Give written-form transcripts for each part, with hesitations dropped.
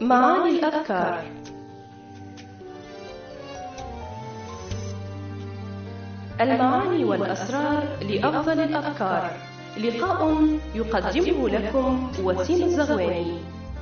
معاني الأفكار. المعاني والأسرار لأفضل الأفكار. لقاء يقدمه لكم وسيم الزغواني.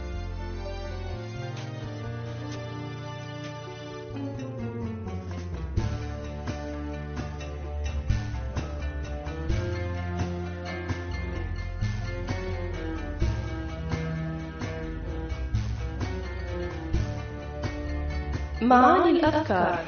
معاني الأفكار.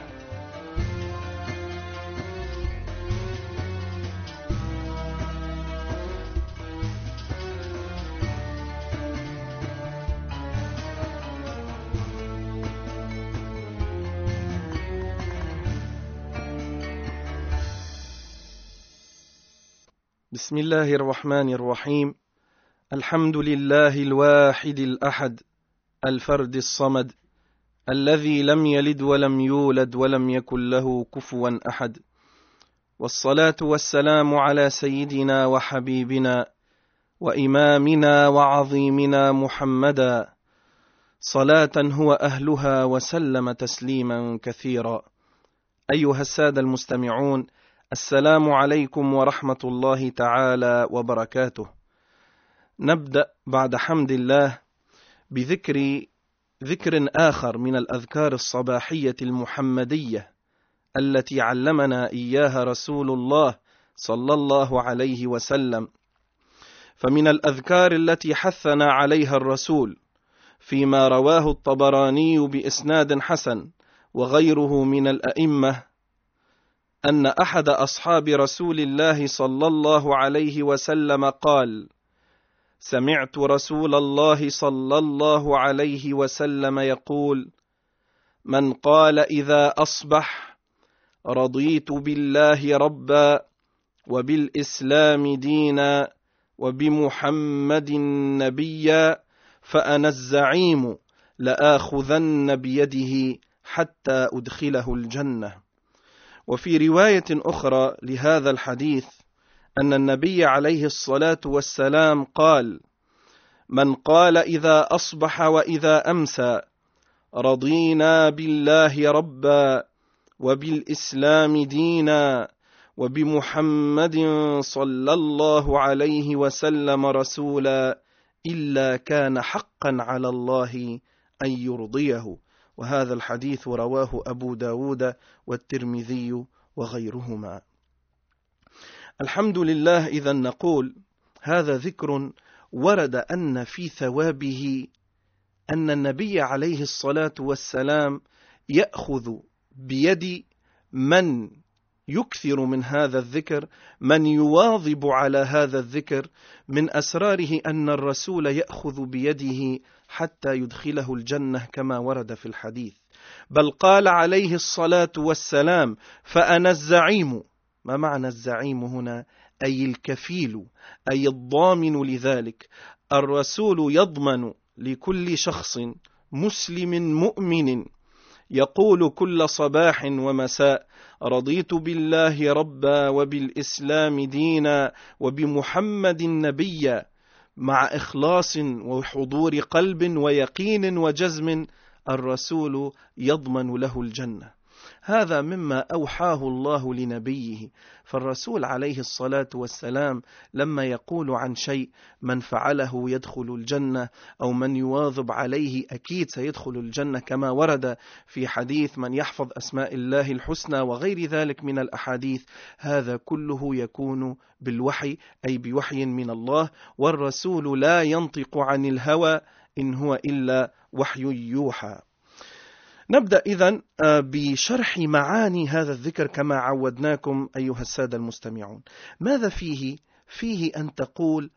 بسم الله الرحمن الرحيم. الحمد لله الواحد الأحد الفرد الصمد الذي لم يلد ولم يولد ولم يكن له كفوا أحد، والصلاة والسلام على سيدنا وحبيبنا وإمامنا وعظيمنا محمدا، صلاة هو أهلها وسلم تسليما كثيرا. أيها السادة المستمعون، السلام عليكم ورحمة الله تعالى وبركاته. نبدأ بعد حمد الله بذكر آخر من الأذكار الصباحية المحمدية التي علمنا إياها رسول الله صلى الله عليه وسلم. فمن الأذكار التي حثنا عليها الرسول فيما رواه الطبراني بإسناد حسن وغيره من الأئمة أن أحد أصحاب رسول الله صلى الله عليه وسلم قال: سمعت رسول الله صلى الله عليه وسلم يقول: من قال إذا أصبح رضيت بالله ربا وبالإسلام دينا وبمحمد نبيا فأنا الزعيم لآخذن بيده حتى أدخله الجنة. وفي رواية أخرى لهذا الحديث أن النبي عليه الصلاة والسلام قال: من قال إذا أصبح وإذا أمسى رضينا بالله ربا وبالإسلام دينا وبمحمد صلى الله عليه وسلم رسولا إلا كان حقا على الله أن يرضيه. وهذا الحديث رواه أبو داود والترمذي وغيرهما. الحمد لله. إذن نقول هذا ذكر ورد أن في ثوابه أن النبي عليه الصلاة والسلام يأخذ بيد من يكثر من هذا الذكر، من يواظب على هذا الذكر. من أسراره أن الرسول يأخذ بيده حتى يدخله الجنة كما ورد في الحديث، بل قال عليه الصلاة والسلام: فأنا الزعيم. ما معنى الزعيم هنا؟ أي الكفيل، أي الضامن لذلك. الرسول يضمن لكل شخص مسلم مؤمن يقول كل صباح ومساء: رضيت بالله ربا وبالإسلام دينا وبمحمد نبيا، مع إخلاص وحضور قلب ويقين وجزم، الرسول يضمن له الجنة. هذا مما أوحاه الله لنبيه. فالرسول عليه الصلاة والسلام لما يقول عن شيء من فعله يدخل الجنة أو من يواظب عليه أكيد سيدخل الجنة، كما ورد في حديث من يحفظ أسماء الله الحسنى وغير ذلك من الأحاديث. هذا كله يكون بالوحي، أي بوحي من الله، والرسول لا ينطق عن الهوى إن هو إلا وحي يوحى. نبدأ إذن بشرح معاني هذا الذكر كما عودناكم أيها السادة المستمعون. ماذا فيه؟ فيه أن تقول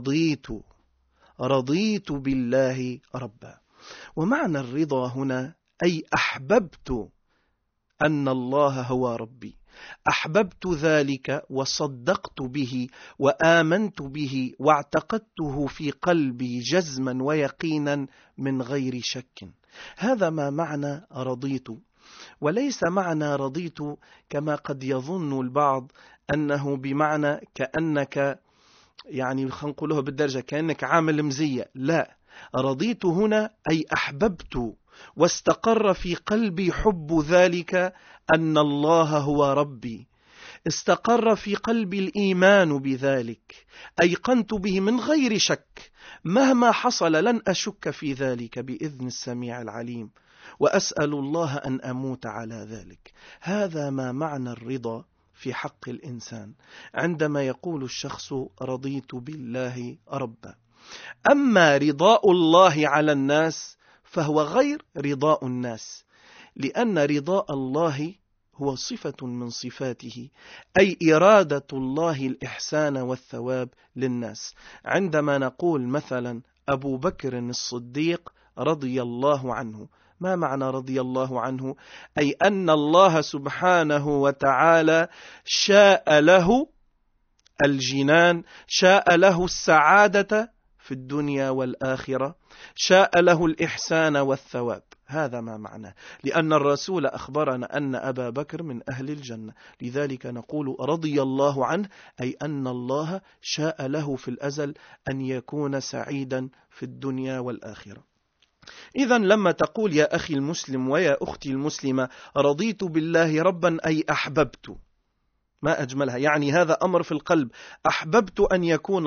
رضيت بالله ربا. ومعنى الرضا هنا أي أحببت أن الله هو ربي، أحببت ذلك وصدقت به وآمنت به واعتقدته في قلبي جزما ويقينا من غير شك. هذا ما معنى رضيت. وليس معنى رضيت كما قد يظن البعض أنه بمعنى كأنك يعني خلينا نقوله بالدرجة كأنك عامل مزية. لا، رضيت هنا أي أحببت، واستقر في قلبي حب ذلك أن الله هو ربي، استقر في قلبي الإيمان بذلك، أيقنت به من غير شك، مهما حصل لن أشك في ذلك بإذن السميع العليم، وأسأل الله أن أموت على ذلك. هذا ما معنى الرضا في حق الإنسان عندما يقول الشخص رضيت بالله ربا. أما رضاء الله على الناس فهو غير رضاء الناس، لأن رضاء الله هو صفة من صفاته، أي إرادة الله الإحسان والثواب للناس. عندما نقول مثلا أبو بكر الصديق رضي الله عنه، ما معنى رضي الله عنه؟ أي أن الله سبحانه وتعالى شاء له الجنان، شاء له السعادة في الدنيا والآخرة، شاء له الإحسان والثواب. هذا ما معناه، لأن الرسول أخبرنا أن أبا بكر من أهل الجنة، لذلك نقول رضي الله عنه، أي أن الله شاء له في الأزل أن يكون سعيدا في الدنيا والآخرة. إذا لما تقول يا أخي المسلم ويا أختي المسلمة رضيت بالله ربا أي أحببت، ما أجملها، يعني هذا أمر في القلب، أحببت أن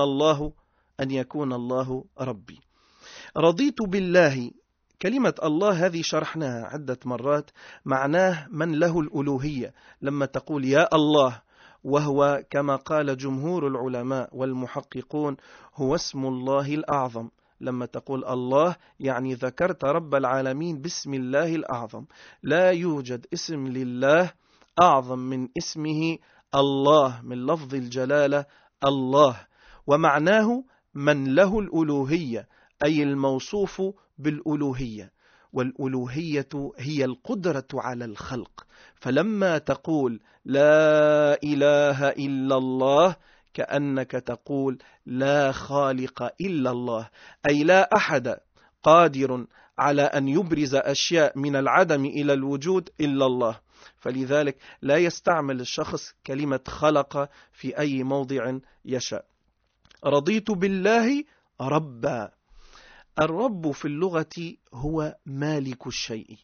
يكون الله ربي. رضيت بالله، كلمة الله هذه شرحناها عدة مرات، معناه من له الألوهية. لما تقول يا الله، وهو كما قال جمهور العلماء والمحققون هو اسم الله الأعظم. لما تقول الله يعني ذكرت رب العالمين باسم الله الأعظم، لا يوجد اسم لله أعظم من اسمه الله، من لفظ الجلالة الله، ومعناه من له الألوهية، أي الموصوف بالألوهية، والألوهية هي القدرة على الخلق. فلما تقول لا إله إلا الله كأنك تقول لا خالق إلا الله، أي لا أحد قادر على أن يبرز أشياء من العدم إلى الوجود إلا الله. فلذلك لا يستعمل الشخص كلمة خلق في أي موضع يشاء. رضيت بالله ربا. الرب في اللغة هو مالك الشيء،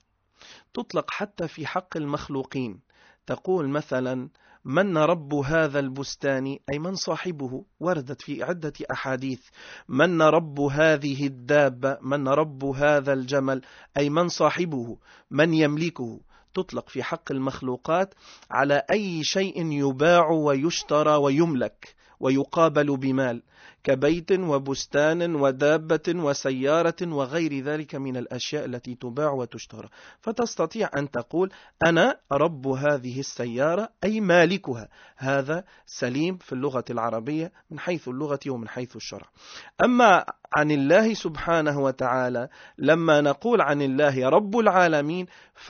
تطلق حتى في حق المخلوقين. تقول مثلا من رب هذا البستان، أي من صاحبه، وردت في عدة أحاديث. من رب هذه الدابة، من رب هذا الجمل، أي من صاحبه، من يملكه. تطلق في حق المخلوقات على أي شيء يباع ويشترى ويملك ويقابل بمال، كبيت وبستان ودابة وسيارة وغير ذلك من الأشياء التي تباع وتشترى. فتستطيع أن تقول أنا رب هذه السيارة، أي مالكها. هذا سليم في اللغة العربية من حيث اللغة ومن حيث الشرع. أما عن الله سبحانه وتعالى، لما نقول عن الله رب العالمين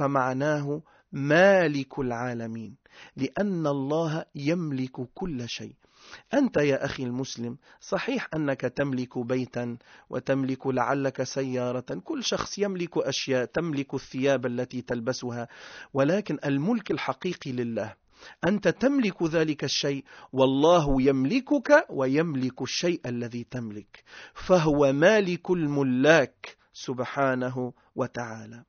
فمعناه مالك العالمين، لأن الله يملك كل شيء. أنت يا أخي المسلم صحيح أنك تملك بيتا وتملك لعلك سيارة، كل شخص يملك أشياء، تملك الثياب التي تلبسها، ولكن الملك الحقيقي لله. أنت تملك ذلك الشيء والله يملكك ويملك الشيء الذي تملك، فهو مالك الملاك سبحانه وتعالى.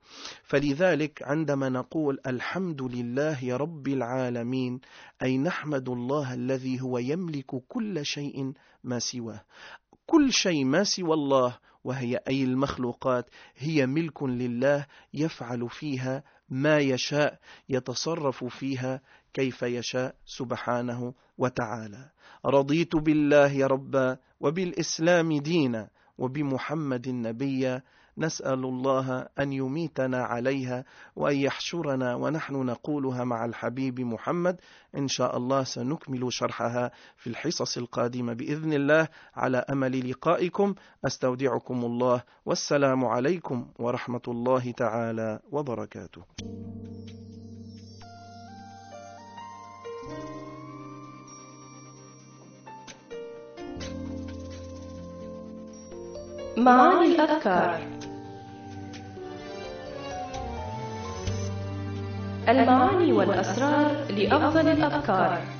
فلذلك عندما نقول الحمد لله رب العالمين، أي نحمد الله الذي هو يملك كل شيء ما سواه. كل شيء ما سوى الله، وهي أي المخلوقات، هي ملك لله، يفعل فيها ما يشاء، يتصرف فيها كيف يشاء سبحانه وتعالى. رضيت بالله ربا وبالإسلام دينا وبمحمد نبيا. نسأل الله أن يميتنا عليها وأن يحشرنا ونحن نقولها مع الحبيب محمد. إن شاء الله سنكمل شرحها في الحصص القادمة بإذن الله، على أمل لقائكم. أستودعكم الله، والسلام عليكم ورحمة الله تعالى وبركاته. معاني الأذكار. المعاني والأسرار لأفضل الأذكار.